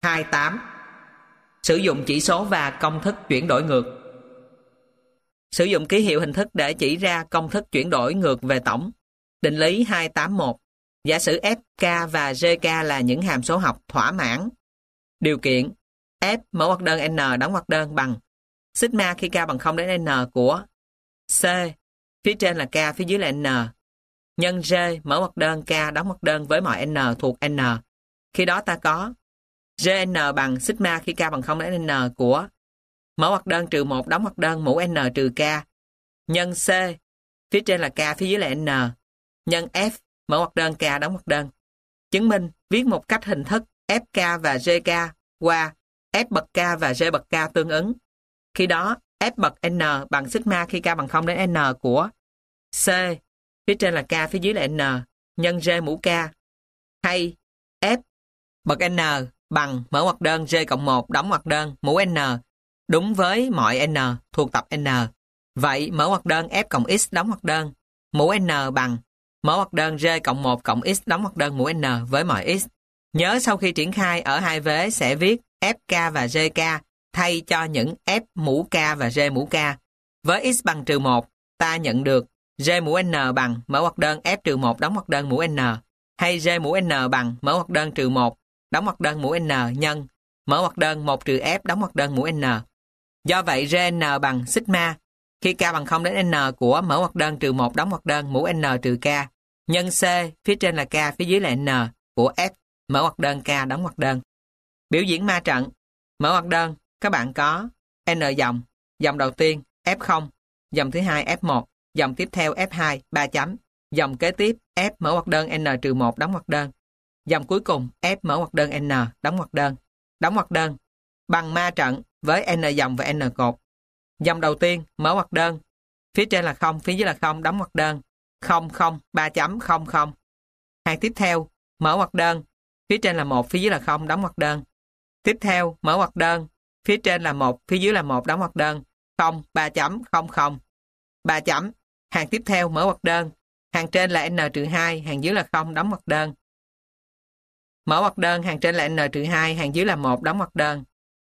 28. Sử dụng chỉ số và công thức chuyển đổi ngược. Sử dụng ký hiệu hình thức để chỉ ra công thức chuyển đổi ngược về tổng. Định lý 281. Giả sử Fk và Gk là những hàm số học thỏa mãn. Điều kiện F mở ngoặc đơn n đóng ngoặc đơn bằng sigma khi k bằng 0 đến n của C, phía trên là k, phía dưới là n, nhân G mở ngoặc đơn k đóng ngoặc đơn với mọi n thuộc n. Khi đó ta có Gn bằng sigma khi k bằng 0 đến n của mở ngoặc đơn trừ 1 đóng ngoặc đơn mũ n trừ k, nhân C, phía trên là k, phía dưới là n, nhân F mở ngoặc đơn k đóng ngoặc đơn. Chứng minh viết một cách hình thức Fk và Gk qua F bậc k và G bậc k tương ứng. Khi đó F bậc n bằng sigma khi k bằng 0 đến n của C, phía trên là k, phía dưới là n, nhân G mũ k, hay F bậc n bằng mở ngoặc đơn G cộng 1 đóng ngoặc đơn mũ n đúng với mọi n thuộc tập n. Vậy mở ngoặc đơn F cộng x đóng ngoặc đơn mũ n bằng mở ngoặc đơn G cộng 1 cộng x đóng ngoặc đơn mũ n với mọi x. Nhớ sau khi triển khai ở hai vế sẽ viết Fk và Gk thay cho những F mũ k và G mũ k. Với x bằng trừ 1, ta nhận được G mũ n bằng mở ngoặc đơn F trừ 1 đóng ngoặc đơn mũ n, hay G mũ n bằng mở ngoặc đơn trừ 1 đóng ngoặc đơn mũ n nhân mở ngoặc đơn 1 trừ F đóng ngoặc đơn mũ n. Do vậy Gn bằng sigma khi k bằng 0 đến n của mở ngoặc đơn trừ 1 đóng ngoặc đơn mũ n trừ k, nhân C, phía trên là k, phía dưới là n của F mở ngoặc đơn k đóng ngoặc đơn. Biểu diễn ma trận. Mở ngoặc đơn, các bạn có n dòng, dòng đầu tiên F0, dòng thứ hai F1, dòng tiếp theo F2, 3 chấm, dòng kế tiếp F mở ngoặc đơn n trừ 1 đóng ngoặc đơn, dòng cuối cùng F mở ngoặc đơn n đóng ngoặc đơn. Đóng ngoặc đơn bằng ma trận với n dòng và n cột. Dòng đầu tiên mở ngoặc đơn, phía trên là 0, phía dưới là 0, đóng ngoặc đơn 0 0 3 chấm 0 0. Hàng tiếp theo mở ngoặc đơn, phía trên là 1, phía dưới là 0, đóng ngoặc đơn. Tiếp theo mở ngoặc đơn, phía trên là 1, phía dưới là 1, đóng ngoặc đơn 0 3 chấm 0 0 3 chấm. Hàng tiếp theo mở ngoặc đơn, hàng trên là n-2, hàng dưới là 0, đóng ngoặc đơn. Mở ngoặc đơn, hàng trên là n-2, hàng dưới là 1, đóng ngoặc đơn.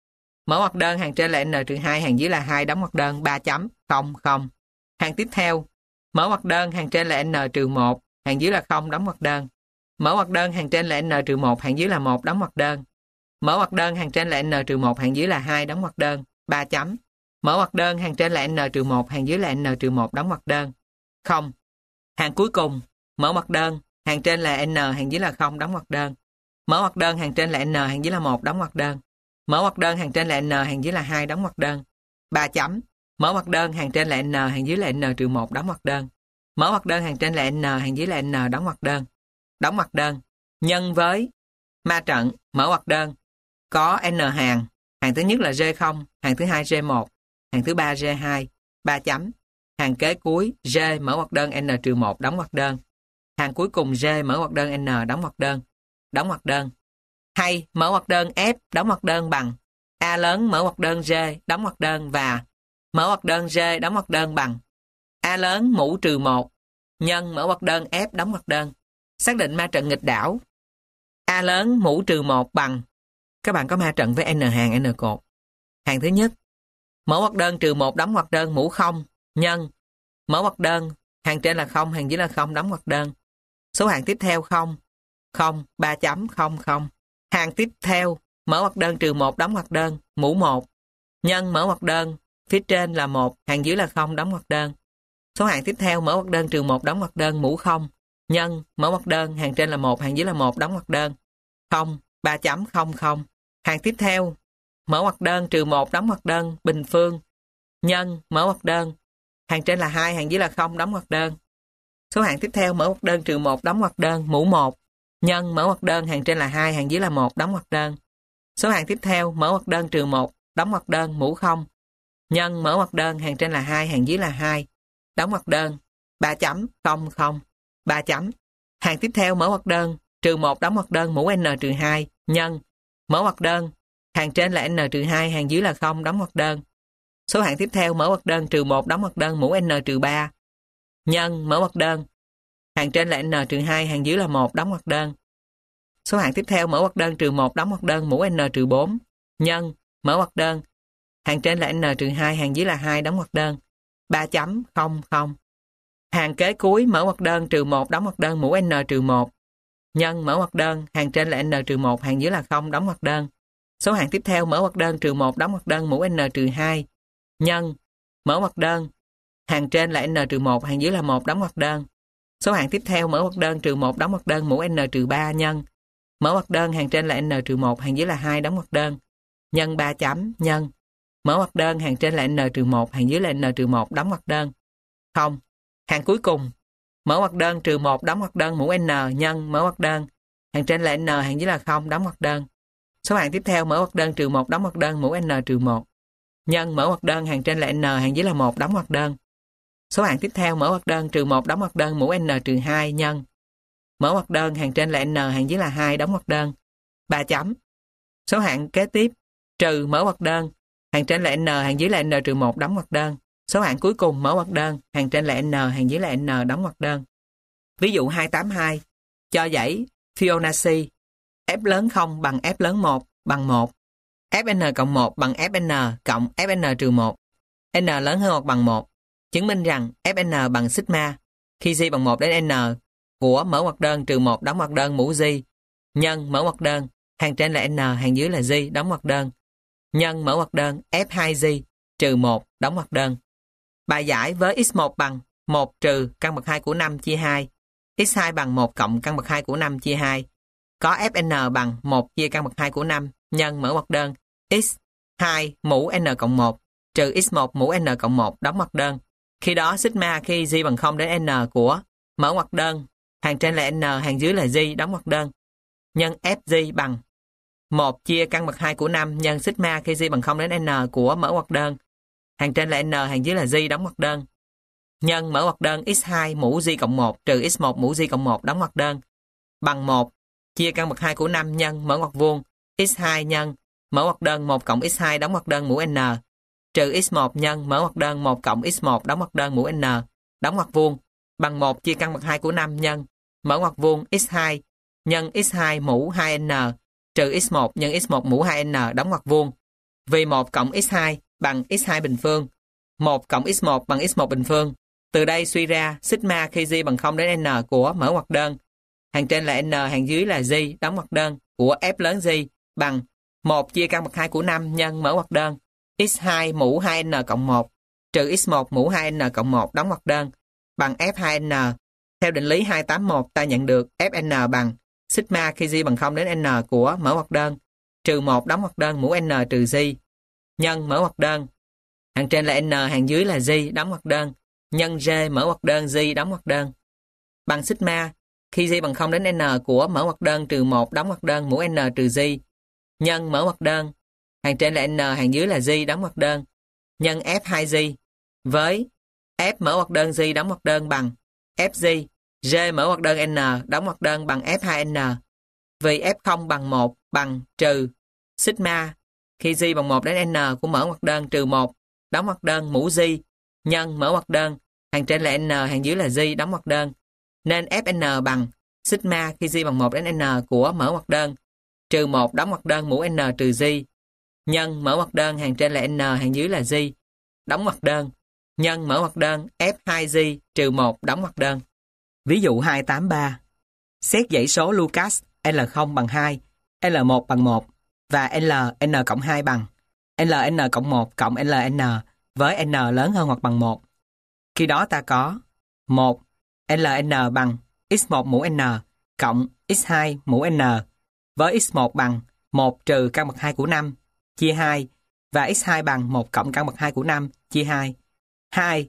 Mở ngoặc đơn, hàng trên là n-2, hàng dưới là 2, đóng ngoặc đơn 3 chấm 0 0. Hàng tiếp theo mở ngoặc đơn, hàng trên là n-1, hàng dưới là 0, đóng ngoặc đơn. Mở ngoặc đơn, hàng trên là n-1, hàng dưới là 1, đóng ngoặc đơn. Mở ngoặc đơn, hàng trên là n-1, hàng dưới là 2, đóng ngoặc đơn 3 chấm. Mở ngoặc đơn, hàng trên là n-1, hàng dưới là n-1, đóng ngoặc đơn 0. Hàng cuối cùng mở ngoặc đơn, hàng trên là n, hàng dưới là 0, đóng ngoặc đơn. Mở ngoặc đơn, hàng trên là n, hàng dưới là 1, đóng ngoặc đơn. Mở ngoặc đơn, hàng trên là n, hàng dưới là 2, đóng ngoặc đơn 3 chấm. Mở ngoặc đơn, hàng trên là n, hàng dưới là n-1, đóng ngoặc đơn. Mở ngoặc đơn, hàng trên là n, hàng dưới là n, đóng ngoặc đơn. Đóng ngoặc đơn nhân với ma trận mở ngoặc đơn có n hàng, hàng thứ nhất là G0, hàng thứ hai G1, hàng thứ ba G2, 3 chấm. Hàng kế cuối G mở ngoặc đơn n-1 đóng ngoặc đơn. Hàng cuối cùng G mở ngoặc đơn n đóng ngoặc đơn. Đóng ngoặc đơn. Hay mở ngoặc đơn F đóng ngoặc đơn bằng A lớn mở ngoặc đơn G đóng ngoặc đơn và mở ngoặc đơn G đóng ngoặc đơn bằng A lớn mũ trừ 1 nhân mở ngoặc đơn F đóng ngoặc đơn. Xác định ma trận nghịch đảo. A lớn mũ trừ 1 bằng, các bạn có ma trận với n hàng n cột. Hàng thứ nhất mở ngoặc đơn trừ 1 đóng ngoặc đơn mũ 0 nhân mở ngoặc đơn, hàng trên là 0, hàng dưới là 0, đóng ngoặc đơn. Số hàng tiếp theo 0 0 3 chấm 0 0. Hàng tiếp theo mở ngoặc đơn trừ 1 đóng ngoặc đơn mũ 1 nhân mở ngoặc đơn, phía trên là 1, hàng dưới là 0, đóng ngoặc đơn. Số hàng tiếp theo mở ngoặc đơn trừ 1 đóng ngoặc đơn mũ 0 nhân mở ngoặc đơn, hàng trên là 1, hàng dưới là 1, đóng ngoặc đơn 0 3 chấm 0 0. Hàng tiếp theo mở ngoặc đơn trừ 1 đóng ngoặc đơn bình phương nhân mở ngoặc đơn, hàng trên là 2, hàng dưới là 0, đóng ngoặc đơn. Số hàng tiếp theo mở ngoặc đơn trừ 1 đóng ngoặc đơn mũ 1 nhân mở ngoặc đơn, hàng trên là 2, hàng dưới là 1, đóng ngoặc đơn. Số hàng tiếp theo mở ngoặc đơn trừ 1 đóng ngoặc đơn mũ 0 nhân mở ngoặc đơn, hàng trên là 2, hàng dưới là 2, đóng ngoặc đơn 3 chấm 0 0 3 chấm. Hàng tiếp theo mở ngoặc đơn trừ 1 đóng ngoặc đơn mũ n-2 nhân mở ngoặc đơn, hàng trên là n-2, hàng dưới là 0, đóng ngoặc đơn. Số hàng tiếp theo mở ngoặc đơn trừ 1 đóng ngoặc đơn mũ n-3 nhân mở ngoặc đơn, hàng trên là n-2, hàng dưới là 1, đóng ngoặc đơn. Số hạng tiếp theo mở ngoặc đơn trừ 1 đóng ngoặc đơn mũ n trừ 4 nhân mở ngoặc đơn hàng trên là n trừ 2, hàng dưới là 2 đóng ngoặc đơn 3 chấm 0 0. Hàng kế cuối mở ngoặc đơn trừ 1 đóng ngoặc đơn mũ n trừ 1 nhân mở ngoặc đơn hàng trên là n trừ 1, hàng dưới là 0 đóng ngoặc đơn. Số hạng tiếp theo mở ngoặc đơn trừ 1 đóng ngoặc đơn mũ n trừ 2 nhân mở ngoặc đơn hàng trên là n trừ 1, hàng dưới là 1 đóng ngoặc đơn. Số hạng tiếp theo mở ngoặc đơn trừ 1 đóng ngoặc đơn mũ n trừ 3 nhân mở ngoặc đơn hàng trên là n trừ 1, hàng dưới là 2 đóng ngoặc đơn nhân 3 chấm nhân mở ngoặc đơn hàng trên là n trừ 1, hàng dưới là n trừ 1 đóng ngoặc đơn 0. Hàng cuối cùng mở ngoặc đơn trừ 1 đóng ngoặc đơn mũ n nhân mở ngoặc đơn hàng trên là n, hàng dưới là 0 đóng ngoặc đơn. Số hạng tiếp theo mở ngoặc đơn trừ 1 đóng ngoặc đơn mũ n trừ 1 nhân mở ngoặc đơn hàng trên là n, hàng dưới là 1 đóng ngoặc đơn. Số hạng tiếp theo mở ngoặc đơn trừ 1 đóng ngoặc đơn mũ n trừ 2 nhân mở ngoặc đơn hàng trên là n, hàng dưới là 2 đóng ngoặc đơn 3 chấm. Số hạng kế tiếp trừ mở ngoặc đơn hàng trên là n, hàng dưới là n trừ 1 đóng ngoặc đơn. Số hạng cuối cùng mở ngoặc đơn hàng trên là n, hàng dưới là n đóng ngoặc đơn. Ví dụ 282 cho dãy Fibonacci f lớn 0 bằng f lớn 1 bằng 1, fn cộng 1 bằng fn cộng fn trừ 1, n lớn hơn hoặc bằng 1. Chứng minh rằng fn bằng sigma khi g bằng 1 đến n của mở ngoặc đơn trừ 1 đóng ngoặc đơn mũ g nhân mở ngoặc đơn hàng trên là n, hàng dưới là g đóng ngoặc đơn nhân mở ngoặc đơn f2g trừ 1 đóng ngoặc đơn. Bài giải với x1 bằng 1 trừ căn bậc 2 của 5 chia 2, x2 bằng 1 cộng căn bậc 2 của 5 chia 2, có fn bằng 1 chia căn bậc 2 của 5 nhân mở ngoặc đơn x2 mũ n cộng 1 trừ x1 mũ n cộng 1 đóng ngoặc đơn. Khi đó sigma khi g bằng 0 đến n của mở ngoặc đơn hàng trên là n, hàng dưới là g đóng ngoặc đơn nhân fg bằng 1 chia căn bậc 2 của 5 nhân sigma khi g bằng 0 đến n của mở ngoặc đơn hàng trên là n, hàng dưới là g đóng ngoặc đơn nhân mở ngoặc đơn x2 mũ g cộng 1 trừ x1 mũ g cộng 1 đóng ngoặc đơn bằng 1 chia căn bậc 2 của 5 nhân mở ngoặc vuông x2 nhân mở ngoặc đơn 1 cộng x2 đóng ngoặc đơn mũ n trừ x1 nhân mở ngoặc đơn 1 cộng x1 đóng ngoặc đơn mũ n đóng ngoặc vuông bằng 1 chia căn bậc 2 của 5 nhân mở ngoặc vuông x2 nhân x2 mũ 2n trừ x1 nhân x1 mũ 2n đóng ngoặc vuông. Vì 1 cộng x2 bằng x2 bình phương, 1 cộng x1 bằng x1 bình phương. Từ đây suy ra sigma khi g bằng 0 đến n của mở ngoặc đơn hàng trên là n, hàng dưới là g đóng ngoặc đơn của f lớn g bằng 1 chia căn bậc 2 của 5 nhân mở ngoặc đơn x2 mũ 2n cộng 1 trừ x1 mũ 2n cộng 1 đóng ngoặc đơn bằng f2n. Theo định lý 281 ta nhận được fn bằng sigma khi g bằng 0 đến n của mở ngoặc đơn trừ 1 đóng ngoặc đơn mũ n trừ g nhân mở ngoặc đơn hàng trên là n, hàng dưới là g đóng ngoặc đơn nhân g mở ngoặc đơn g đóng ngoặc đơn bằng sigma khi g bằng 0 đến n của mở ngoặc đơn trừ 1 đóng ngoặc đơn mũ n trừ g nhân mở ngoặc đơn hàng trên là n, hàng dưới là g đóng ngoặc đơn nhân f2g với f mở ngoặc đơn g đóng ngoặc đơn bằng fg g mở ngoặc đơn n đóng ngoặc đơn bằng f2n. Vì f0 bằng 1 bằng trừ sigma khi g bằng 1 đến n của mở ngoặc đơn trừ 1 đóng ngoặc đơn mũ g nhân mở ngoặc đơn hàng trên là n, hàng dưới là g đóng ngoặc đơn nên fn bằng sigma khi g bằng 1 đến n của mở ngoặc đơn trừ 1 đóng ngoặc đơn mũ n trừ g nhân mở ngoặc đơn hàng trên là n, hàng dưới là g đóng ngoặc đơn nhân mở ngoặc đơn f2g trừ 1 đóng ngoặc đơn. Ví dụ 283 xét dãy số Lucas L0 bằng 2, L1 bằng 1 và Ln cộng 2 bằng Ln cộng 1 cộng Ln với n lớn hơn hoặc bằng 1. Khi đó ta có 1 Ln bằng x1 mũ n cộng x2 mũ n với x1 bằng 1 trừ căn bậc 2 của 5 chia 2 và x2 bằng 1 cộng căn bậc 2 của 5 chia 2. 2.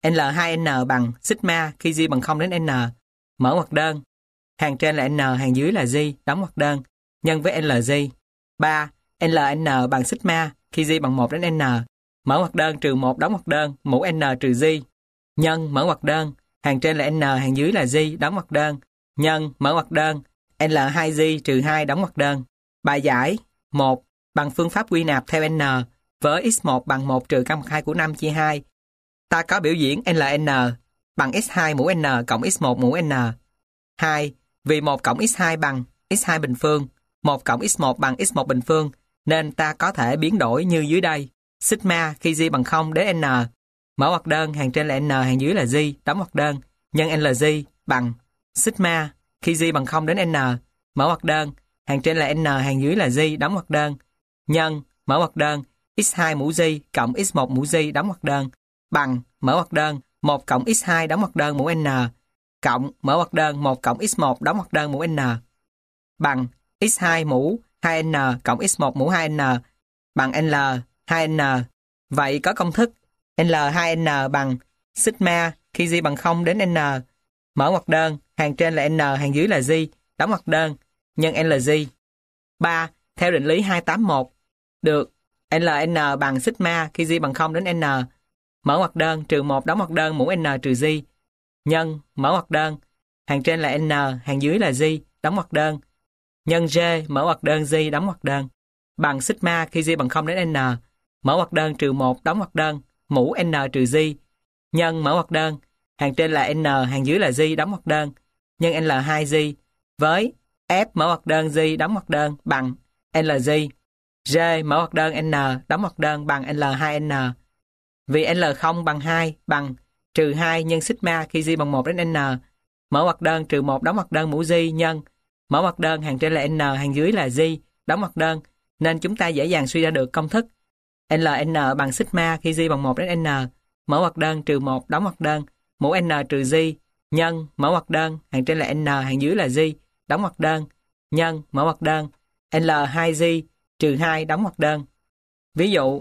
L2n bằng sigma khi g bằng 0 đến n mở ngoặc đơn hàng trên là n, hàng dưới là g đóng ngoặc đơn nhân với lg. 3. Ln bằng sigma khi g bằng 1 đến n mở ngoặc đơn trừ 1 đóng ngoặc đơn mũ n trừ g nhân mở ngoặc đơn hàng trên là n, hàng dưới là g đóng ngoặc đơn nhân mở ngoặc đơn L2g trừ 2 đóng ngoặc đơn. Bài giải 1 bằng phương pháp quy nạp theo n với x1 bằng 1 trừ căn bậc 2 của 5 chia 2. Ta có biểu diễn Ln bằng x2 mũ n cộng x1 mũ n. 2. Vì 1 cộng x2 bằng x2 bình phương, 1 cộng x1 bằng x1 bình phương, nên ta có thể biến đổi như dưới đây. Sigma khi g bằng 0 đến n, mở ngoặc đơn, hàng trên là n, hàng dưới là g, đóng ngoặc đơn, nhân LG bằng sigma khi g bằng 0 đến n, mở ngoặc đơn, hàng trên là n, hàng dưới là g, đóng ngoặc đơn, nhân, mở ngoặc đơn, x2 mũ g cộng x1 mũ g, đóng ngoặc đơn, bằng, mở ngoặc đơn, 1 cộng x2 đóng ngoặc đơn mũ n, cộng, mở ngoặc đơn, 1 cộng x1 đóng ngoặc đơn mũ n, bằng x2 mũ 2n cộng x1 mũ 2n bằng L 2n. Vậy có công thức L 2n bằng sigma khi g bằng 0 đến n, mở ngoặc đơn, hàng trên là n, hàng dưới là g, đóng ngoặc đơn, nhân LG. 3. Theo định lý 281, được LN bằng sigma khi g bằng 0 đến n, mở ngoặc đơn, trừ 1 đóng ngoặc đơn mũ n trừ g, nhân, mở ngoặc đơn, hàng trên là n, hàng dưới là g, đóng ngoặc đơn, nhân g, mở ngoặc đơn g, đóng ngoặc đơn, bằng sigma khi g bằng 0 đến n, mở ngoặc đơn, trừ 1 đóng ngoặc đơn mũ n trừ g, nhân, mở ngoặc đơn, hàng trên là n, hàng dưới là g, đóng ngoặc đơn, nhân L2g với f mở ngoặc đơn g đóng ngoặc đơn bằng LG, g mở ngoặc đơn n đóng ngoặc đơn bằng L2n. Vì L0 bằng 2 bằng trừ 2 nhân sigma khi g bằng 1 đến n, mở ngoặc đơn, trừ 1 đóng ngoặc đơn mũ g, nhân, mở ngoặc đơn, hàng trên là n, hàng dưới là g, đóng ngoặc đơn, nên chúng ta dễ dàng suy ra được công thức LN bằng sigma khi g bằng 1 đến n, mở ngoặc đơn, trừ 1 đóng ngoặc đơn mũ n trừ g, nhân, mở ngoặc đơn, hàng trên là n, hàng dưới là g, đóng ngoặc đơn, nhân, mở ngoặc đơn, L2g trừ 2 đóng ngoặc đơn. Ví dụ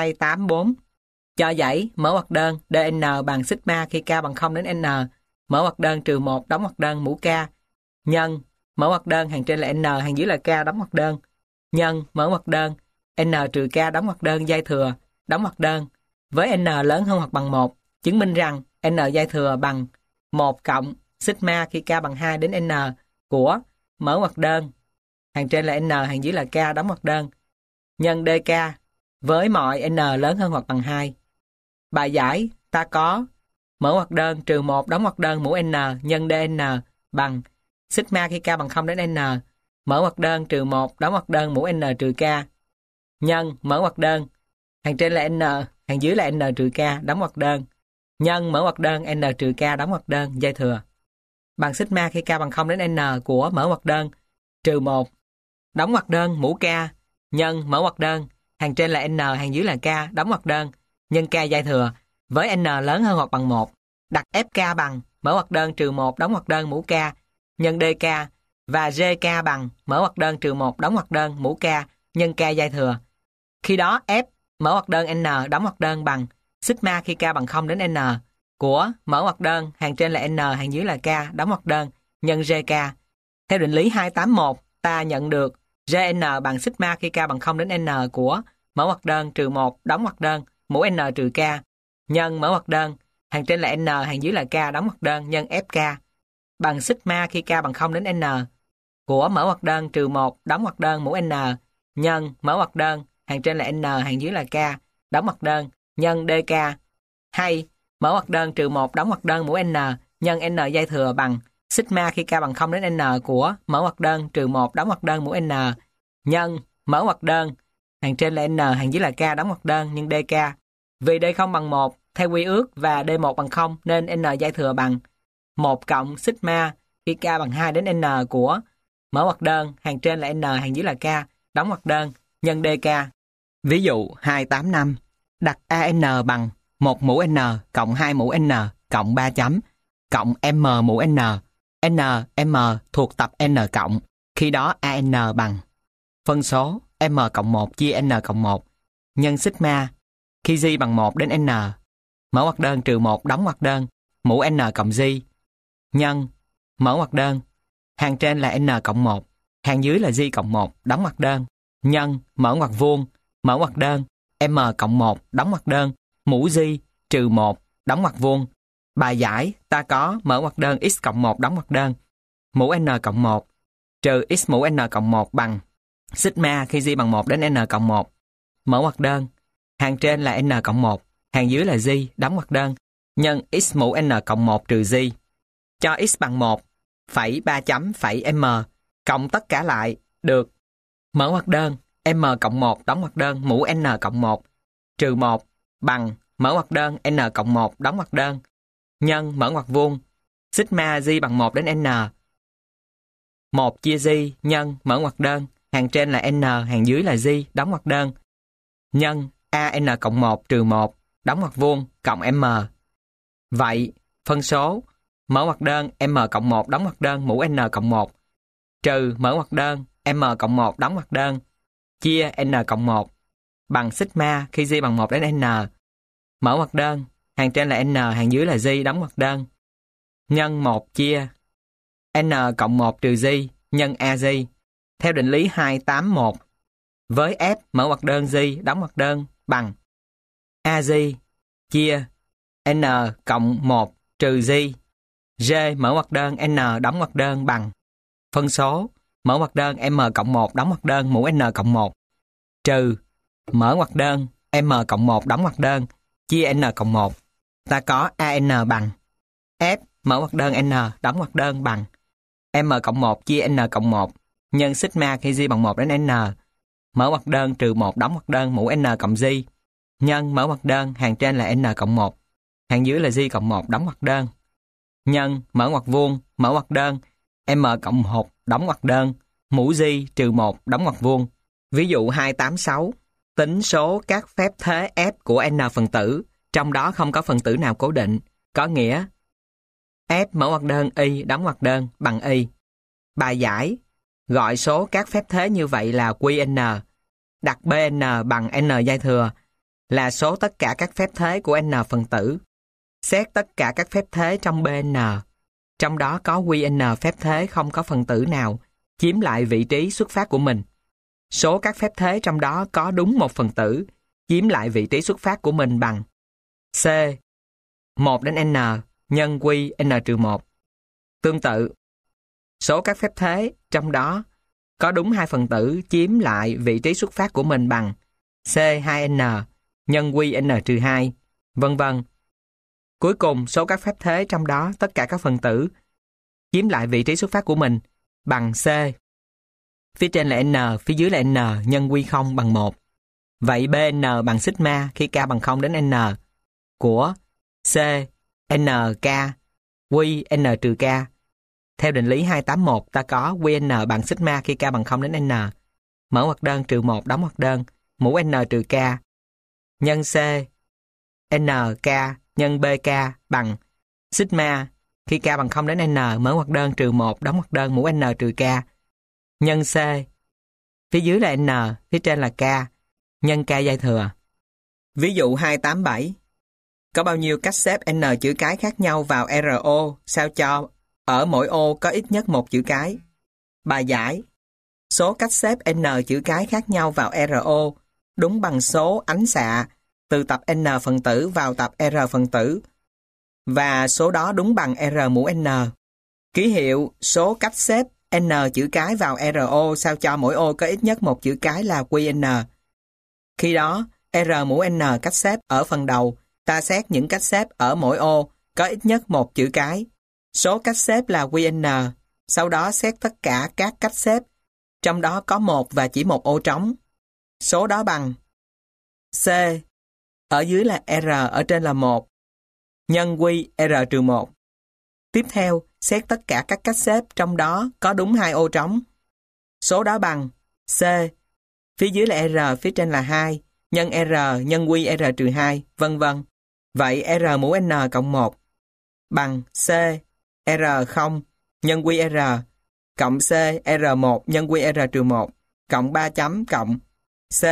284, cho dãy mở ngoặc đơn DN bằng sigma khi k bằng 0 đến n, mở ngoặc đơn, trừ 1 đóng ngoặc đơn mũ k, nhân, mở ngoặc đơn, hàng trên là n, hàng dưới là k, đóng ngoặc đơn, nhân, mở ngoặc đơn, n trừ k đóng ngoặc đơn dây thừa, đóng ngoặc đơn, với n lớn hơn hoặc bằng 1, chứng minh rằng n dây thừa bằng 1 cộng sigma khi k bằng 2 đến n của mở ngoặc đơn, hàng trên là n, hàng dưới là k, đóng ngoặc đơn, nhân dk với mọi n lớn hơn hoặc bằng 2. Bài giải ta có mở ngoặc đơn, trừ 1 đóng ngoặc đơn mũ n nhân dn bằng sigma khi k bằng 0 đến n, mở ngoặc đơn, trừ 1 đóng ngoặc đơn mũ n trừ k, nhân, mở ngoặc đơn, hàng trên là n, hàng dưới là n trừ k, đóng ngoặc đơn, nhân, mở ngoặc đơn, n trừ k đóng ngoặc đơn dây thừa, bằng sigma khi k bằng 0 đến n của mở ngoặc đơn, trừ 1 đóng ngoặc đơn mũ k, nhân, mở ngoặc đơn, hàng trên là n, hàng dưới là k, đóng ngoặc đơn, nhân k dây thừa, với n lớn hơn hoặc bằng 1, đặt fk bằng mở ngoặc đơn, trừ 1 đóng ngoặc đơn mũ k, nhân dk, và gk bằng mở ngoặc đơn, trừ 1 đóng ngoặc đơn mũ k, nhân k dây thừa. Khi đó f mở ngoặc đơn n đóng ngoặc đơn bằng sigma khi k bằng 0 đến n của mở ngoặc đơn, hàng trên là n, hàng dưới là k, đóng ngoặc đơn, nhân gk. Theo định lý 281, ta nhận được Gn bằng sigma khi k bằng 0 đến n của mở ngoặc đơn, trừ 1 đóng ngoặc đơn mũ n trừ k, nhân, mở ngoặc đơn, hàng trên là n, hàng dưới là k, đóng ngoặc đơn, nhân fk, bằng sigma khi k bằng 0 đến n của mở ngoặc đơn, trừ 1 đóng ngoặc đơn mũ n, nhân, mở ngoặc đơn, hàng trên là n, hàng dưới là k, đóng ngoặc đơn, nhân dk, hay mở ngoặc đơn, trừ 1 đóng ngoặc đơn mũ n, nhân n dây thừa bằng sigma khi k bằng 0 đến n của mở ngoặc đơn, trừ 1 đóng ngoặc đơn mũ n, nhân, mở ngoặc đơn, hàng trên là n, hàng dưới là k, đóng ngoặc đơn, nhân dk. Vì d0 bằng 1 theo quy ước và d1 bằng 0 nên n dây thừa bằng 1 cộng sigma khi k bằng 2 đến n của mở ngoặc đơn, hàng trên là n, hàng dưới là k, đóng ngoặc đơn, nhân dk. Ví dụ 285, đặt an bằng 1 mũ n cộng 2 mũ n cộng 3 chấm cộng m mũ n, m thuộc tập n cộng, khi đó an bằng phân số m cộng 1 chia n cộng 1 nhân sigma khi g bằng 1 đến n, mở ngoặc đơn, trừ 1 đóng ngoặc đơn mũ n cộng g, nhân, mở ngoặc đơn, hàng trên là n cộng 1, hàng dưới là g cộng 1, đóng ngoặc đơn, nhân, mở ngoặc vuông, mở ngoặc đơn, m cộng 1, đóng ngoặc đơn, mũ g, trừ 1, đóng ngoặc vuông. Bài giải ta có mở ngoặc đơn x cộng 1 đóng ngoặc đơn, mũ n cộng 1, trừ x mũ n cộng 1 bằng sigma khi g bằng 1 đến n cộng 1, mở ngoặc đơn, hàng trên là n cộng 1, hàng dưới là g, đóng ngoặc đơn, nhân x mũ n cộng 1 trừ g, cho x bằng 1, phẩy 3 chấm phẩy m, cộng tất cả lại được mở ngoặc đơn m cộng 1 đóng ngoặc đơn mũ n cộng 1 trừ 1 bằng mở ngoặc đơn n cộng 1 đóng ngoặc đơn nhân mở ngoặc vuông sigma j bằng 1 đến n. 1 chia j nhân mở ngoặc đơn, hàng trên là n, hàng dưới là j đóng ngoặc đơn, nhân an cộng 1 trừ 1 đóng ngoặc vuông cộng m. Vậy, phân số mở ngoặc đơn m cộng 1 đóng ngoặc đơn mũ n cộng 1 trừ mở ngoặc đơn m cộng 1 đóng ngoặc đơn chia n cộng 1 bằng sigma khi j bằng 1 đến n. Mở ngoặc đơn, hàng trên là n, hàng dưới là j đóng ngoặc đơn, nhân 1 chia n cộng 1 trừ j nhân aj theo định lý 281 với f mở ngoặc đơn j đóng ngoặc đơn bằng aj chia n cộng 1 trừ j j mở ngoặc đơn n đóng ngoặc đơn bằng phân số mở ngoặc đơn m cộng 1 đóng ngoặc đơn mũ n cộng 1 trừ mở ngoặc đơn m cộng 1 đóng ngoặc đơn chia n cộng 1. Ta có an bằng f mở ngoặc đơn n đóng ngoặc đơn bằng m cộng 1 chia n cộng 1 nhân sigma khi j bằng 1 đến n mở ngoặc đơn trừ 1 đóng ngoặc đơn mũ n cộng j nhân mở ngoặc đơn, hàng trên là n cộng 1, hàng dưới là j cộng 1 đóng ngoặc đơn, nhân mở ngoặc vuông mở ngoặc đơn m cộng 1 đóng ngoặc đơn mũ j trừ 1 đóng ngoặc vuông. Ví dụ 286, tính số các phép thế f của n phần tử, trong đó không có phần tử nào cố định, có nghĩa f mở ngoặc đơn y đóng ngoặc đơn bằng y. Bài giải gọi số các phép thế như vậy là Qn, đặt Bn bằng n giai thừa là số tất cả các phép thế của n phần tử. Xét tất cả các phép thế trong Bn, trong đó có Qn phép thế không có phần tử nào chiếm lại vị trí xuất phát của mình. Số các phép thế trong đó có đúng một phần tử chiếm lại vị trí xuất phát của mình bằng C 1 đến n nhân Q n trừ 1. Tương tự, số các phép thế trong đó có đúng hai phần tử chiếm lại vị trí xuất phát của mình bằng C 2n nhân Q n trừ 2, vân vân. Cuối cùng, số các phép thế trong đó tất cả các phần tử chiếm lại vị trí xuất phát của mình bằng C. Phía trên là n, phía dưới là n nhân Q0 bằng 1. Vậy Bn bằng sigma khi k bằng 0 đến n của C n k Q n trừ k. Theo định lý 281, ta có Qn bằng sigma khi k bằng 0 đến n. Mở ngoặc đơn trừ 1 đóng ngoặc đơn mũ n trừ k nhân C n k nhân bk bằng sigma khi k bằng 0 đến n mở ngoặc đơn trừ 1 đóng ngoặc đơn mũ n trừ k nhân C. Phía dưới là n, phía trên là k nhân k giai thừa. Ví dụ 287. Có bao nhiêu cách xếp n chữ cái khác nhau vào RO sao cho ở mỗi ô có ít nhất một chữ cái? Bài giải: số cách xếp n chữ cái khác nhau vào RO đúng bằng số ánh xạ từ tập n phần tử vào tập R phần tử và số đó đúng bằng R mũ n. Ký hiệu số cách xếp n chữ cái vào RO sao cho mỗi ô có ít nhất một chữ cái là Qn. Khi đó, R mũ n cách xếp ở phần đầu, ta xét những cách xếp ở mỗi ô có ít nhất một chữ cái. Số cách xếp là Qn, sau đó xét tất cả các cách xếp, trong đó có một và chỉ một ô trống. Số đó bằng C, ở dưới là R, ở trên là 1, nhân Q R trừ 1. Tiếp theo, xét tất cả các cách xếp trong đó có đúng hai ô trống. Số đó bằng C, phía dưới là R, phía trên là 2, nhân R, nhân Q R trừ 2, vân vân. Vậy R mũ N cộng 1 bằng C, R0, nhân QR, cộng C, R1, nhân QR trừ 1, cộng 3 chấm, cộng C,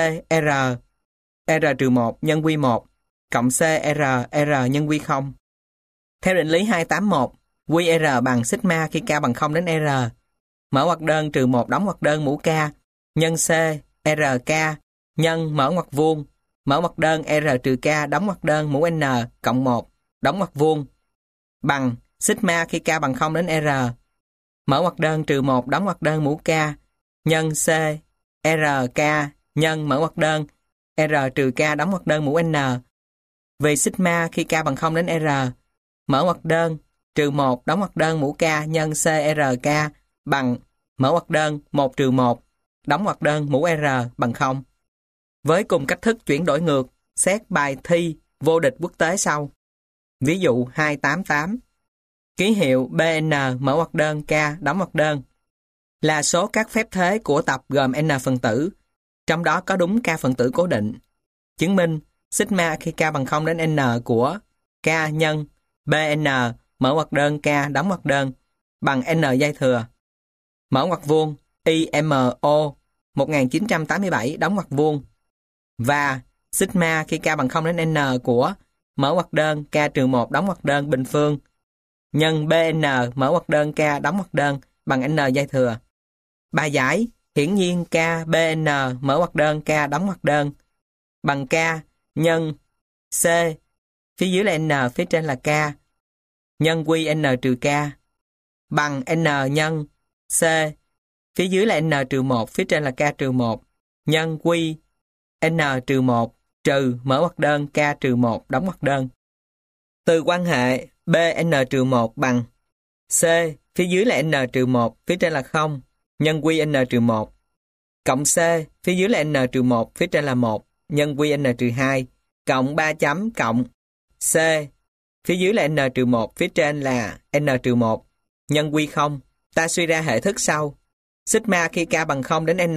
R trừ 1, nhân Q1, cộng C, R nhân Q0. Theo định lý 281, QR bằng sigma khi k bằng 0 đến R. Mở ngoặc đơn trừ 1 đóng ngoặc đơn mũ k, nhân C, RK, nhân mở ngoặc vuông, mở ngoặc đơn R trừ k đóng ngoặc đơn mũ N cộng 1, đóng ngoặc vuông, bằng sigma khi k bằng 0 đến R. Mở ngoặc đơn trừ 1 đóng ngoặc đơn mũ k, nhân C, RK, nhân mở ngoặc đơn R trừ k đóng ngoặc đơn mũ N. Vì sigma khi k bằng 0 đến R, mở ngoặc đơn trừ 1 đóng ngoặc đơn mũ k nhân CRK bằng mở ngoặc đơn 1 trừ 1, đóng ngoặc đơn mũ R bằng 0. Với cùng cách thức chuyển đổi ngược, xét bài thi vô địch quốc tế sau. Ví dụ 288. Ký hiệu BN mở ngoặc đơn K đóng ngoặc đơn là số các phép thế của tập gồm N phần tử, trong đó có đúng K phần tử cố định. Chứng minh sigma khi K bằng 0 đến N của K nhân BN mở ngoặc đơn K đóng ngoặc đơn bằng N dây thừa. Mở ngoặc vuông IMO 1987 đóng ngoặc vuông và sigma khi K bằng 0 đến N của mở ngoặc đơn K trừ 1 đóng ngoặc đơn bình phương nhân BN mở ngoặc đơn K đóng ngoặc đơn bằng N dây thừa. Bài giải hiển nhiên K BN mở ngoặc đơn K đóng ngoặc đơn bằng K nhân C, phía dưới là N, phía trên là K, nhân QN trừ K bằng N nhân C, phía dưới là N trừ 1, phía trên là K trừ 1, nhân Q N trừ 1 trừ mở ngoặc đơn K trừ 1 đóng ngoặc đơn. Từ quan hệ BN trừ 1 bằng C, phía dưới là N trừ 1, phía trên là 0, nhân QN trừ 1, cộng C, phía dưới là N trừ 1, phía trên là 1, nhân QN trừ 2, cộng 3 chấm cộng C, phía dưới là N trừ 1, phía trên là N trừ 1, nhân Q0. Ta suy ra hệ thức sau. Sigma khi K bằng 0 đến N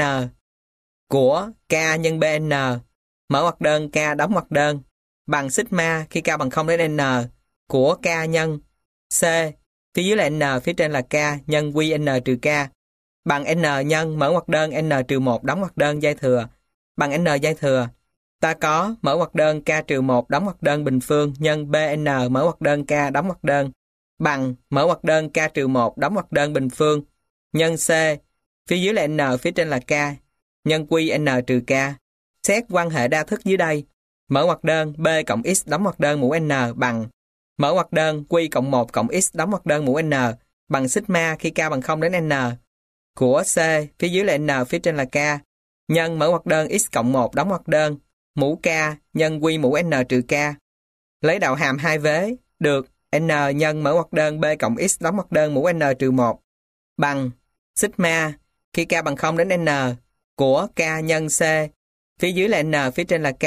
của K nhân BN mở ngoặc đơn K đóng ngoặc đơn bằng sigma khi K bằng 0 đến N của K nhân C, phía dưới là N, phía trên là K, nhân QN trừ K bằng N nhân mở ngoặc đơn N trừ 1 đóng ngoặc đơn dây thừa bằng N dây thừa. Ta có mở ngoặc đơn K trừ 1 đóng ngoặc đơn bình phương nhân BN mở ngoặc đơn K đóng ngoặc đơn bằng mở ngoặc đơn K trừ 1 đóng ngoặc đơn bình phương nhân C, phía dưới là N, phía trên là K, nhân QN trừ K. Xét quan hệ đa thức dưới đây. Mở ngoặc đơn B cộng X đóng ngoặc đơn mũ N bằng mở ngoặc đơn Q cộng 1 cộng X đóng ngoặc đơn mũ N bằng sigma khi K bằng 0 đến N của C, phía dưới là N, phía trên là K, nhân mở ngoặc đơn X cộng 1 đóng ngoặc đơn mũ K nhân Q mũ N trừ K. Lấy đạo hàm hai vế được N nhân mở ngoặc đơn B cộng X đóng ngoặc đơn mũ N trừ 1 bằng sigma khi K bằng 0 đến N của K nhân C, phía dưới là N, phía trên là K,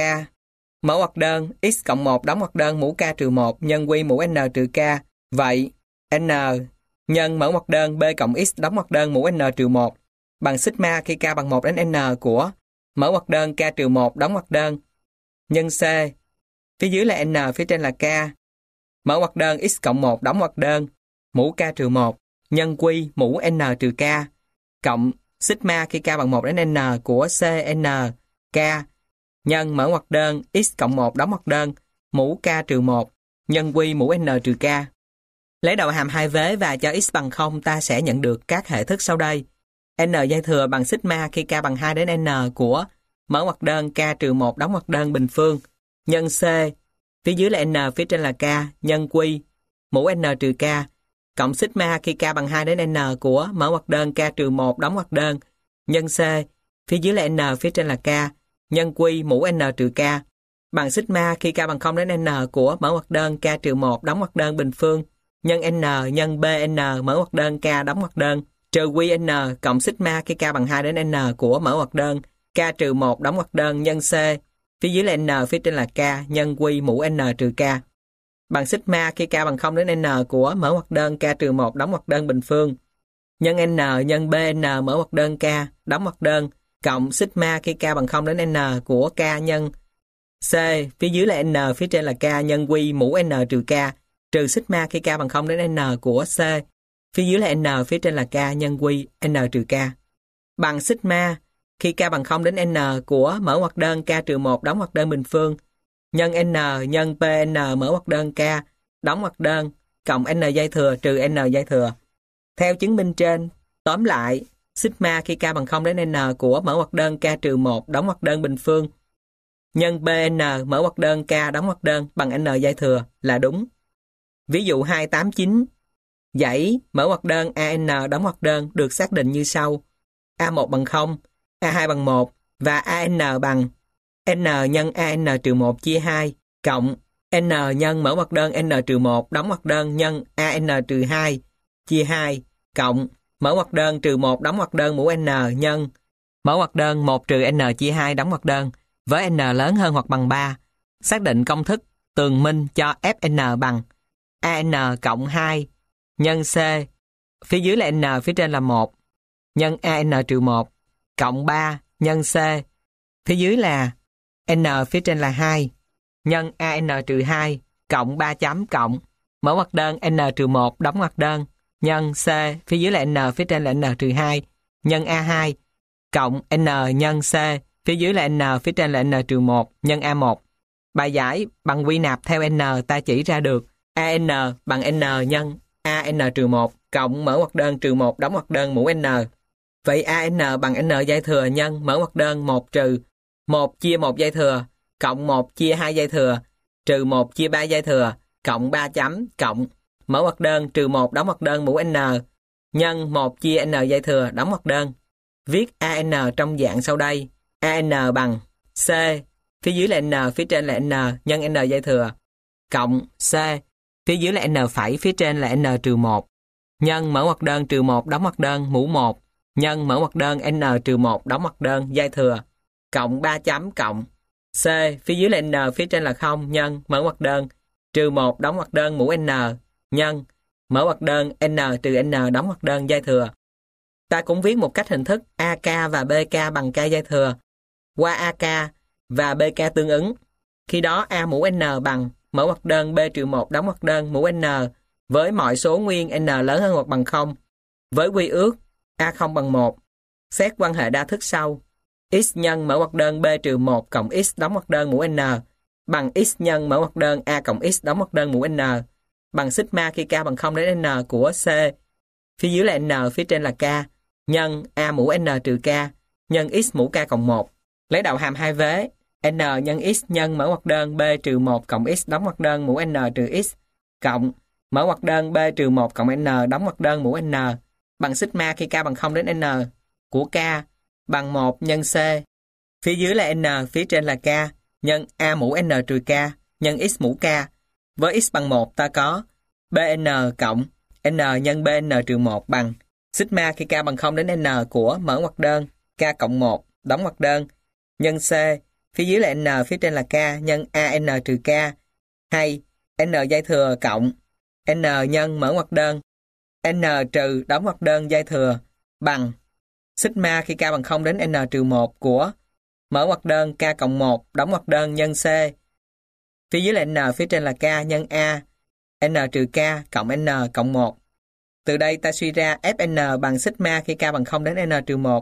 mở ngoặc đơn X cộng 1 đóng ngoặc đơn mũ K trừ 1 nhân Q mũ N trừ K. Vậy N nhân mở ngoặc đơn B cộng X đóng ngoặc đơn mũ N trừ 1 bằng sigma khi K bằng 1 đến N của mở ngoặc đơn K trừ 1 đóng ngoặc đơn nhân C, phía dưới là N, phía trên là K, mở ngoặc đơn X cộng 1 đóng ngoặc đơn mũ K trừ 1 nhân Q mũ N trừ K cộng sigma khi K bằng 1 đến N của C N K nhân mở ngoặc đơn X cộng 1 đóng ngoặc đơn mũ K trừ 1 nhân Q mũ N trừ K. Lấy đạo hàm hai vế và cho X bằng 0, ta sẽ nhận được các hệ thức sau đây. N dây thừa bằng sigma khi K bằng 2 đến N của mở ngoặc đơn K trừ 1 đóng ngoặc đơn bình phương nhân C, phía dưới là N, phía trên là K, nhân Q mũ N trừ K cộng sigma khi K bằng 2 đến N của mở ngoặc đơn K trừ 1 đóng ngoặc đơn nhân C, phía dưới là N, phía trên là K, nhân Q mũ N trừ K bằng sigma khi K bằng 0 đến N của mở ngoặc đơn K trừ 1 đóng ngoặc đơn bình phương nhân N nhân BN mở ngoặc đơn K đóng ngoặc đơn trừ QN cộng sigma khi K bằng 2 đến N của mở ngoặc đơn K trừ 1 đóng ngoặc đơn nhân C, phía dưới là N, phía trên là K, nhân Q mũ N trừ K bằng sigma khi K bằng 0 đến N của mở ngoặc đơn K trừ 1 đóng ngoặc đơn bình phương nhân N nhân BN mở ngoặc đơn K đóng ngoặc đơn cộng sigma khi K bằng 0 đến N của K nhân C, phía dưới là N, phía trên là K, nhân Q mũ N trừ K trừ sigma khi K bằng 0 đến N của C, phía dưới là N, phía trên là K, nhân Q N trừ K bằng sigma khi K bằng 0 đến N của mở ngoặc đơn K trừ 1 đóng ngoặc đơn bình phương nhân N nhân PN mở ngoặc đơn K đóng ngoặc đơn cộng N dây thừa trừ N dây thừa. Theo chứng minh trên, tóm lại, sigma khi K bằng 0 đến N của mở ngoặc đơn K trừ 1 đóng ngoặc đơn bình phương nhân PN mở ngoặc đơn K đóng ngoặc đơn bằng N dây thừa là đúng. Ví dụ 289, dãy mở ngoặc đơn AN đóng ngoặc đơn được xác định như sau: A1 bằng 0, A2 bằng 1 và AN bằng N nhân AN trừ 1 chia 2 cộng N nhân mở ngoặc đơn N trừ 1 đóng ngoặc đơn nhân AN trừ 2 chia 2 cộng mở ngoặc đơn trừ 1 đóng ngoặc đơn mũ n nhân mở ngoặc đơn 1 trừ n chia 2 đóng ngoặc đơn với n lớn hơn hoặc bằng 3. Xác định công thức tường minh cho Fn bằng AN cộng 2 nhân C, phía dưới là n, phía trên là 1, nhân AN trừ 1 cộng 3 nhân C, phía dưới là n, phía trên là 2, nhân AN trừ 2 cộng 3 chấm cộng mở ngoặc đơn n trừ 1 đóng ngoặc đơn nhân C, phía dưới là n, phía trên là n trừ 2, nhân A2 cộng n nhân C, phía dưới là n, phía trên là n trừ 1, nhân A1. Bài giải bằng quy nạp theo n ta chỉ ra được AN bằng n nhân AN trừ 1 cộng mở ngoặc đơn trừ 1 đóng ngoặc đơn mũ n. Vậy AN bằng n giai thừa nhân mở ngoặc đơn 1 trừ 1 chia 1 giai thừa cộng 1 chia 2 giai thừa trừ 1 chia 3 giai thừa cộng 3 chấm cộng mở ngoặc đơn trừ 1 đóng ngoặc đơn mũ n nhân 1 chia n giai thừa đóng ngoặc đơn. Viết AN trong dạng sau đây. AN bằng C, phía dưới là n, phía trên là n nhân n giai thừa cộng C, phía dưới là n phẩy, phía trên là n trừ 1 nhân mở ngoặc đơn trừ 1 đóng ngoặc đơn mũ 1 nhân mở ngoặc đơn n trừ 1 đóng ngoặc đơn giai thừa cộng 3 chấm cộng C, phía dưới là n, phía trên là 0 nhân mở ngoặc đơn trừ 1 đóng ngoặc đơn mũ n nhân mở ngoặc đơn n trừ n đóng ngoặc đơn giai thừa. Ta cũng viết một cách hình thức AK và BK bằng K giai thừa qua AK và BK tương ứng. Khi đó A mũ n bằng mở ngoặc đơn B trừ 1 đóng ngoặc đơn mũ n với mọi số nguyên n lớn hơn hoặc bằng 0 với quy ước A0 bằng 1. Xét quan hệ đa thức sau. X nhân mở ngoặc đơn B trừ 1 cộng X đóng ngoặc đơn mũ n bằng X nhân mở ngoặc đơn A cộng X đóng ngoặc đơn mũ n bằng sigma khi K bằng 0 đến n của C, phía dưới là n, phía trên là K, nhân A mũ n trừ K nhân X mũ K cộng 1. Lấy đầu hàm hai vế n nhân X nhân mở ngoặc đơn B trừ 1 cộng X đóng ngoặc đơn mũ n trừ X cộng mở ngoặc đơn B trừ 1 cộng n đóng ngoặc đơn mũ n bằng sigma khi K bằng 0 đến n của K bằng 1 nhân C, phía dưới là n, phía trên là K, nhân A mũ n trừ K nhân X mũ K. Với X bằng 1 ta có BN cộng n nhân BN trừ 1 bằng sigma khi K bằng 0 đến n của mở ngoặc đơn K cộng 1 đóng ngoặc đơn nhân C, phía dưới là n, phía trên là K, nhân AN trừ K hay n giai thừa cộng n nhân mở ngoặc đơn n trừ đóng ngoặc đơn giai thừa bằng sigma khi K bằng 0 đến n trừ 1 của mở ngoặc đơn K cộng 1 đóng ngoặc đơn nhân C, phía dưới là n, phía trên là K, nhân A n trừ K cộng n cộng 1. Từ đây ta suy ra Fn bằng sigma khi K bằng 0 đến n trừ 1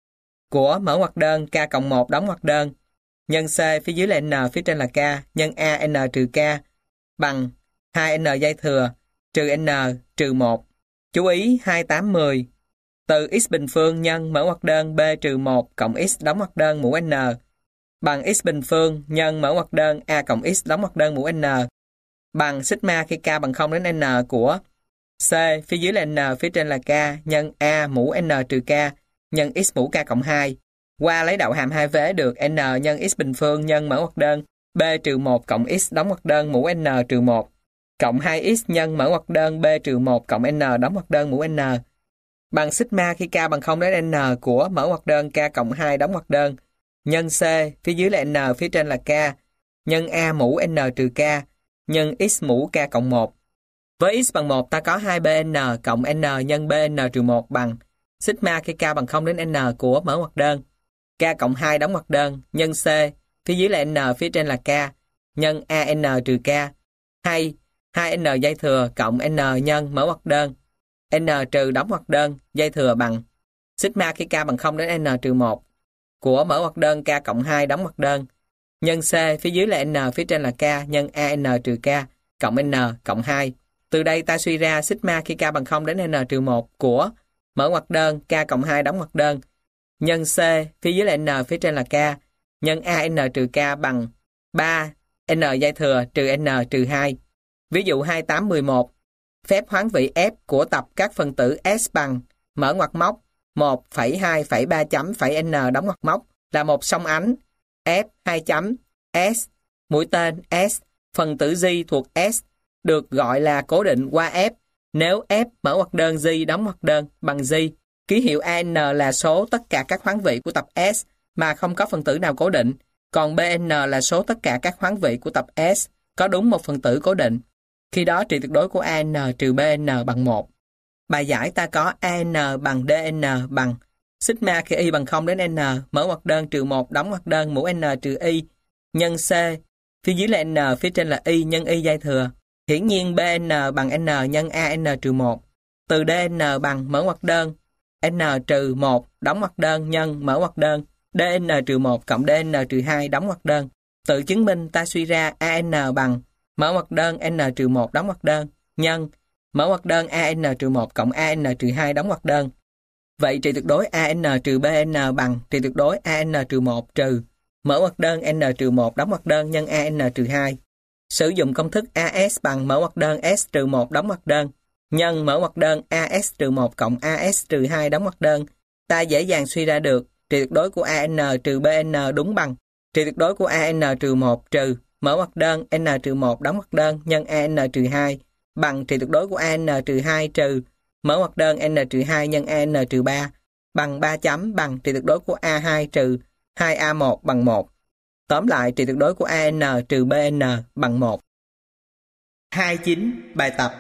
của mở ngoặc đơn K cộng 1 đóng ngoặc đơn nhân C, phía dưới là n, phía trên là K, nhân A n trừ K bằng 2n giai thừa trừ n trừ 1. Chú ý 2, 8, 10. Từ x bình phương nhân mở ngoặc đơn B trừ 1 cộng x đóng ngoặc đơn mũ n bằng x bình phương nhân mở ngoặc đơn A cộng x đóng ngoặc đơn mũ n bằng sigma khi K bằng 0 đến n của C, phía dưới là n, phía trên là K, nhân A mũ n trừ K nhân x mũ K cộng 2. Qua lấy đậu hàm hai vế được n nhân x bình phương nhân mở ngoặc đơn B trừ 1 cộng x đóng ngoặc đơn mũ n trừ 1 cộng 2x nhân mở ngoặc đơn B trừ 1 cộng n đóng ngoặc đơn mũ n bằng sigma khi K bằng 0 đến n của mở ngoặc đơn K cộng 2 đóng ngoặc đơn nhân C, phía dưới là n, phía trên là K, nhân A mũ n trừ K nhân x mũ K cộng 1. Với x bằng 1 ta có 2bn cộng n nhân bn trừ 1 bằng sigma khi K bằng 0 đến n của mở ngoặc đơn K cộng 2 đóng ngoặc đơn nhân C, phía dưới là n, phía trên là K, nhân AN trừ K hay 2n giai thừa cộng n nhân mở ngoặc đơn n trừ đóng ngoặc đơn giai thừa bằng sigma khi K bằng 0 đến n trừ 1 của mở ngoặc đơn K cộng 2 đóng ngoặc đơn nhân C, phía dưới là n, phía trên là K, nhân AN trừ K cộng n cộng 2. Từ đây ta suy ra sigma khi K bằng 0 đến n trừ 1 của mở ngoặc đơn K cộng 2 đóng ngoặc đơn nhân C, phía dưới là n, phía trên là K, nhân AN trừ K bằng 3 n giai thừa trừ n trừ 2. Ví dụ 2, 8, 11. Phép hoán vị F của tập các phân tử S bằng mở ngoặc móc 1,2,3 chấm phẩy n đóng ngoặc móc là một song ánh F 2 chấm S mũi tên S phần tử G thuộc S được gọi là cố định qua F Nếu F mở ngoặc đơn G đóng ngoặc đơn bằng G, ký hiệu AN là số tất cả các hoán vị của tập S mà không có phân tử nào cố định, còn BN là số tất cả các hoán vị của tập S có đúng một phân tử cố định. Khi đó trị tuyệt đối của AN trừ BN bằng 1. Bài giải ta có AN bằng DN bằng sigma khi y bằng 0 đến N, mở ngoặc đơn trừ 1 đóng ngoặc đơn mũ N trừ y nhân C, phía dưới là N, phía trên là y nhân y dây thừa. Hiển nhiên BN bằng N nhân AN trừ 1. Từ DN bằng mở ngoặc đơn N trừ 1 đóng ngoặc đơn nhân mở ngoặc đơn DN trừ 1 cộng DN trừ 2 đóng ngoặc đơn. Tự chứng minh ta suy ra AN bằng mở ngoặc đơn N trừ 1 đóng ngoặc đơn nhân mở ngoặc đơn AN trừ 1 cộng AN trừ 2 đóng ngoặc đơn. Vậy trị tuyệt đối AN trừ BN bằng trị tuyệt đối AN trừ 1 trừ mở ngoặc đơn N trừ 1 đóng ngoặc đơn nhân AN trừ 2. Sử dụng công thức AS bằng mở ngoặc đơn S trừ 1 đóng ngoặc đơn nhân mở ngoặc đơn AS trừ 1 cộng AS trừ 2 đóng ngoặc đơn. Ta dễ dàng suy ra được trị tuyệt đối của AN trừ BN đúng bằng trị tuyệt đối của AN trừ 1 trừ mở ngoặc đơn N trừ 1 đóng ngoặc đơn nhân AN trừ 2 bằng trị tuyệt đối của AN trừ 2 trừ mở ngoặc đơn N trừ 2 nhân AN trừ 3 bằng 3 chấm bằng trị tuyệt đối của A2 trừ 2A1 bằng 1. Tóm lại trị tuyệt đối của AN trừ BN bằng 1. 29. Bài tập.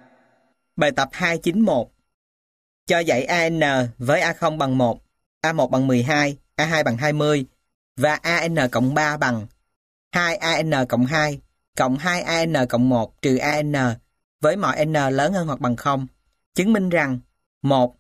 Bài tập 291. Cho dãy AN với A0 bằng 1, A1 bằng 12, A2 bằng 20 và AN cộng 3 bằng 2AN cộng 2 cộng 2AN cộng 1 trừ AN với mọi N lớn hơn hoặc bằng 0. Chứng minh rằng 1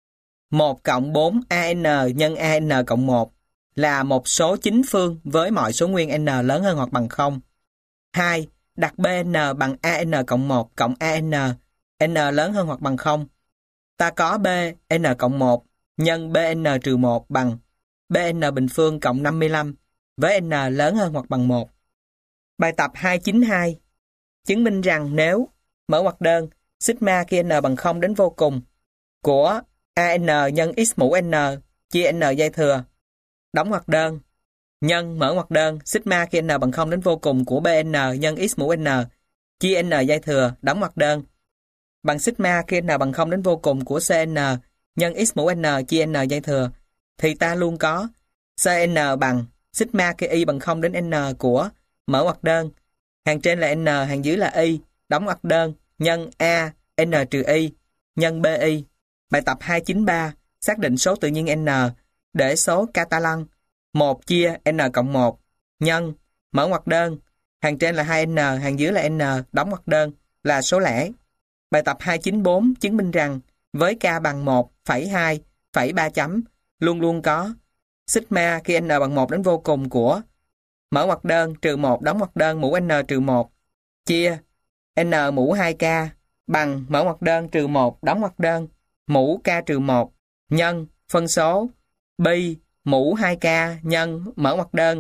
cộng 4AN nhân AN cộng 1 là một số chính phương với mọi số nguyên N lớn hơn hoặc bằng 0. 2. Đặt BN bằng AN cộng 1 cộng AN N lớn hơn hoặc bằng 0. Ta có BN cộng 1 nhân BN trừ 1 bằng BN bình phương cộng 55 với N lớn hơn hoặc bằng 1. Bài tập 292. Chứng minh rằng nếu mở ngoặc đơn sigma khi N bằng 0 đến vô cùng của AN nhân X mũ N chia N dây thừa đóng ngoặc đơn nhân mở ngoặc đơn sigma khi N bằng 0 đến vô cùng của BN nhân X mũ N chia N dây thừa đóng ngoặc đơn bằng sigma khi N bằng 0 đến vô cùng của CN nhân X mũ N chia N dây thừa, thì ta luôn có CN bằng sigma khi Y bằng 0 đến N của mở ngoặc đơn hàng trên là N, hàng dưới là Y đóng ngoặc đơn nhân A N trừ Y nhân BI. Bài tập 293 xác định số tự nhiên N để số Catalan 1 chia N cộng 1 nhân mở ngoặc đơn hàng trên là 2N, hàng dưới là N đóng ngoặc đơn là số lẻ. Bài tập 294 chứng minh rằng với K bằng 1,2, 3 chấm luôn luôn có sigma khi N bằng 1 đến vô cùng của mở ngoặc đơn trừ 1 đóng ngoặc đơn mũ N trừ 1 chia N mũ 2K bằng mở ngoặc đơn trừ 1 đóng ngoặc đơn mũ K trừ 1 nhân phân số pi mũ 2K nhân mở ngoặc đơn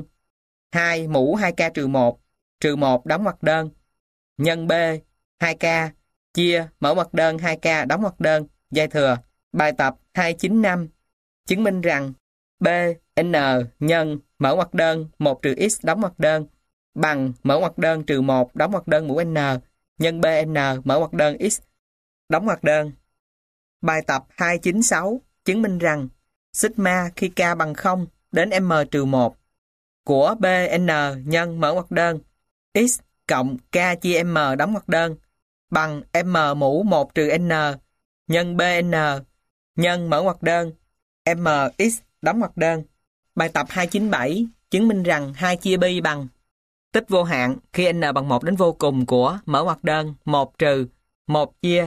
2 mũ 2K trừ 1 đóng ngoặc đơn nhân B 2K chia mở ngoặc đơn 2K đóng ngoặc đơn dây thừa. Bài tập 295 chứng minh rằng B N nhân mở ngoặc đơn 1 trừ X đóng ngoặc đơn bằng mở ngoặc đơn trừ 1 đóng ngoặc đơn mũ N nhân BN mở ngoặc đơn X đóng ngoặc đơn. Bài tập 296 chứng minh rằng sigma khi K bằng 0 đến M trừ 1 của BN nhân mở ngoặc đơn X cộng K chia M đóng ngoặc đơn bằng M mũ 1 trừ N nhân BN nhân mở ngoặc đơn MX đóng ngoặc đơn. Bài tập 297 chứng minh rằng 2 chia pi bằng tích vô hạn khi N bằng 1 đến vô cùng của mở ngoặc đơn 1 trừ 1 chia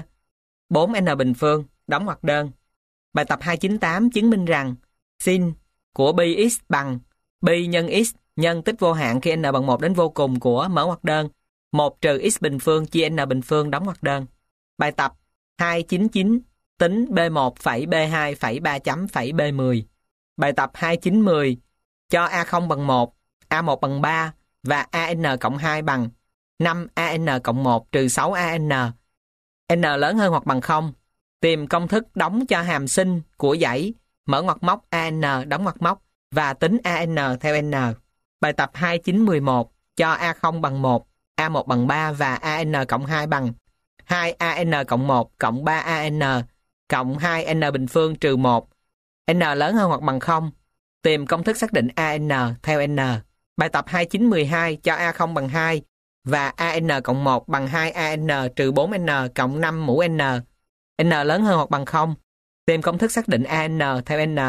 4N bình phương đóng ngoặc đơn. Bài tập 298 chứng minh rằng sin của pi x bằng pi nhân x nhân tích vô hạn khi N bằng 1 đến vô cùng của mở ngoặc đơn 1 trừ x bình phương chia N bình phương đóng ngoặc đơn. Bài tập 299 tính B1 phẩy B2 phẩy 3 chấm phẩy B10. Bài tập 2910 cho A0 bằng 1, A1 bằng 3 và AN cộng 2 bằng 5AN cộng 1 trừ 6AN. N lớn hơn hoặc bằng 0. Tìm công thức đóng cho hàm sinh của dãy mở ngoặc móc AN đóng ngoặc móc và tính AN theo N. Bài tập 2911 cho A0 bằng 1, A1 bằng 3 và AN cộng 2 bằng 2an cộng 1 cộng 3an cộng 2n bình phương trừ 1. N lớn hơn hoặc bằng 0. Tìm công thức xác định an theo n. Bài tập 29-12 cho a không bằng 2 và an cộng 1 bằng 2an trừ 4n cộng 5 mũ n. N lớn hơn hoặc bằng 0. Tìm công thức xác định an theo n.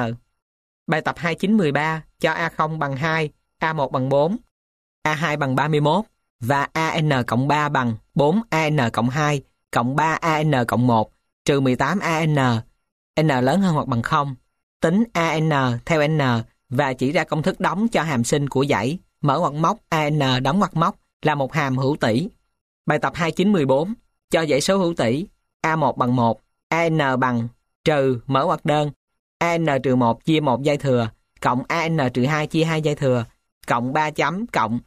Bài tập 29-13 cho a không bằng 2, a1 bằng 4, a2 bằng 31 và an cộng 3 bằng 4an cộng 2 cộng 3an cộng 1 trừ 18an. N lớn hơn hoặc bằng 0. Tính an theo n và chỉ ra công thức đóng cho hàm sinh của dãy mở ngoặc móc an đóng ngoặc móc là một hàm hữu tỷ. Bài tập 29-14 cho dãy số hữu tỷ a1 bằng 1, an bằng trừ mở ngoặc đơn an trừ 1 chia 1 dây thừa cộng an trừ 2 chia 2 dây thừa cộng 3 chấm cộng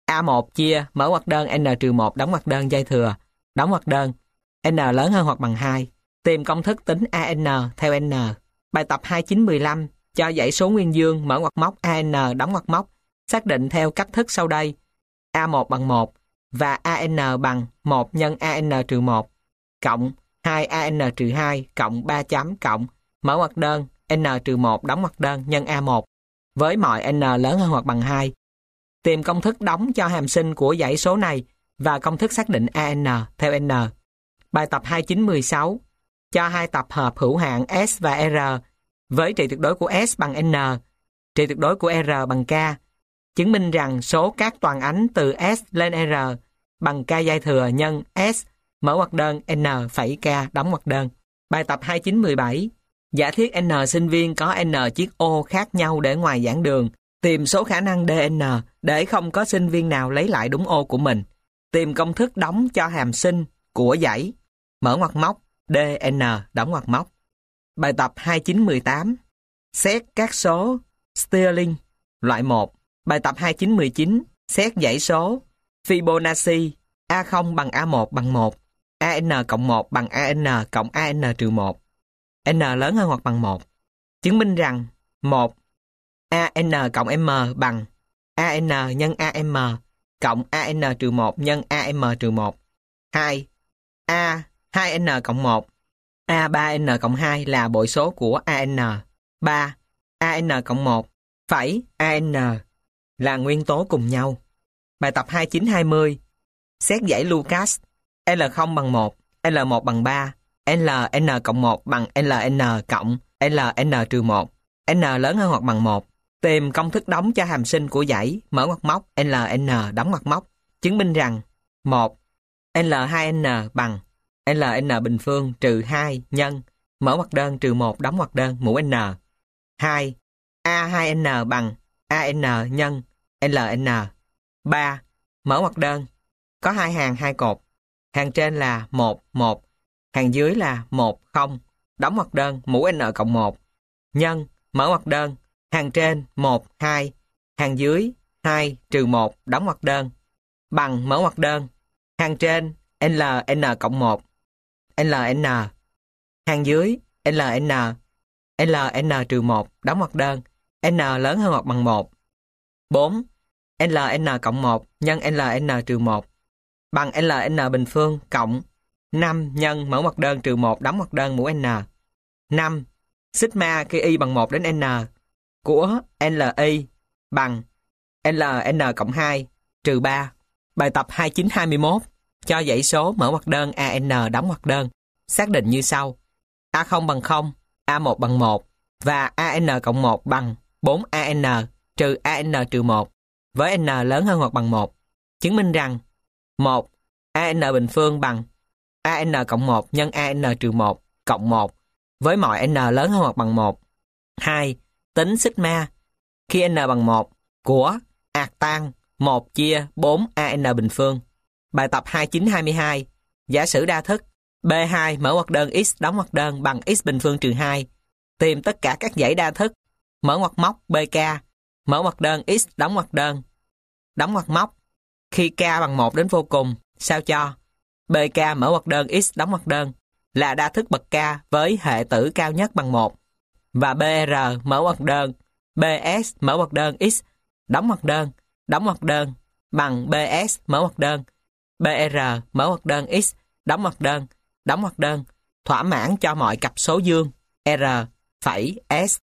a1 chia mở ngoặc đơn n trừ 1 đóng ngoặc đơn dây thừa đóng ngoặc đơn n lớn hơn hoặc bằng 2. Tìm công thức tính an theo n. Bài tập 29-15 cho dãy số nguyên dương mở ngoặc móc an đóng ngoặc móc xác định theo cách thức sau đây. a1 bằng 1 và an bằng 1 nhân an trừ 1 cộng 2an trừ 2 cộng 3 chấm cộng mở ngoặc đơn n trừ 1 đóng ngoặc đơn nhân a1 với mọi n lớn hơn hoặc bằng 2. Tìm công thức đóng cho hàm sinh của dãy số này và công thức xác định an theo n. Bài tập 29-16 cho hai tập hợp hữu hạn S và R với trị tuyệt đối của S bằng N, trị tuyệt đối của R bằng K. Chứng minh rằng số các toàn ánh từ S lên R bằng K dây thừa nhân S mở ngoặc đơn N phẩy K đóng ngoặc đơn. Bài tập 29-17 giả thiết N sinh viên có N chiếc ô khác nhau để ngoài giảng đường. Tìm số khả năng DN để không có sinh viên nào lấy lại đúng ô của mình. Tìm công thức đóng cho hàm sinh của dãy mở ngoặc móc DN đóng ngoặc móc. Bài tập 29-18 xét các số Stirling loại 1. Bài tập 29-19 xét dãy số Fibonacci A0 bằng A1 bằng 1, AN cộng 1 bằng AN cộng AN trừ 1. N lớn hơn hoặc bằng 1. Chứng minh rằng 1. AN cộng M bằng AN nhân AM cộng AN trừ 1 nhân AM trừ 1. 2. A 2N cộng 1 A 3N cộng 2 là bội số của AN. 3. AN cộng 1 phẩy AN là nguyên tố cùng nhau. Bài tập 29-20 xét dãy Lucas L0 bằng 1, L1 bằng 3, LN cộng 1 bằng LN cộng LN trừ 1. N lớn hơn hoặc bằng 1. Tìm công thức đóng cho hàm sinh của dãy mở ngoặc móc LN đóng ngoặc móc. Chứng minh rằng 1. L2N bằng LN bình phương trừ 2 nhân mở ngoặc đơn trừ 1 đóng ngoặc đơn mũ N. 2. A2N bằng AN nhân LN. 3. Mở ngoặc đơn có hai hàng hai cột. Hàng trên là 1, 1, hàng dưới là 1, 0, đóng ngoặc đơn mũ N cộng 1 nhân mở ngoặc đơn hàng trên 1, 2, hàng dưới 2 trừ 1 đóng ngoặc đơn bằng mở ngoặc đơn hàng trên LN cộng 1 LN hàng dưới LN LN trừ 1 đóng ngoặc đơn N lớn hơn hoặc bằng 1. 4. LN cộng 1 nhân LN trừ 1 bằng LN bình phương cộng 5 nhân mở ngoặc đơn trừ 1 đóng ngoặc đơn mũ N. 5. Sigma khi y bằng 1 đến N của LI bằng LN cộng 2 trừ 3. Bài tập 29-21 cho dãy số mở ngoặc đơn AN đóng ngoặc đơn xác định như sau. A0 bằng 0, A1 bằng 1 và AN cộng 1 bằng 4AN trừ AN trừ 1 với N lớn hơn hoặc bằng 1. Chứng minh rằng 1. AN bình phương bằng AN cộng 1 nhân AN trừ 1 cộng 1 với mọi N lớn hơn hoặc bằng 1. 2. Tính sigma khi N bằng 1 của ạt tan 1 chia 4 AN bình phương. Bài tập 29-22 giả sử đa thức B2 mở ngoặc đơn x đóng ngoặc đơn bằng x bình phương trừ 2. Tìm tất cả các dãy đa thức mở ngoặc móc BK mở ngoặc đơn x đóng ngoặc móc khi k bằng 1 đến vô cùng sao cho BK mở ngoặc đơn x đóng ngoặc đơn là đa thức bậc k với hệ tử cao nhất bằng 1 và BR mở ngoặc đơn BS mở ngoặc đơn x đóng ngoặc đơn bằng BS mở ngoặc đơn BR mở ngoặc đơn x đóng ngoặc đơn, thỏa mãn cho mọi cặp số dương R phẩy S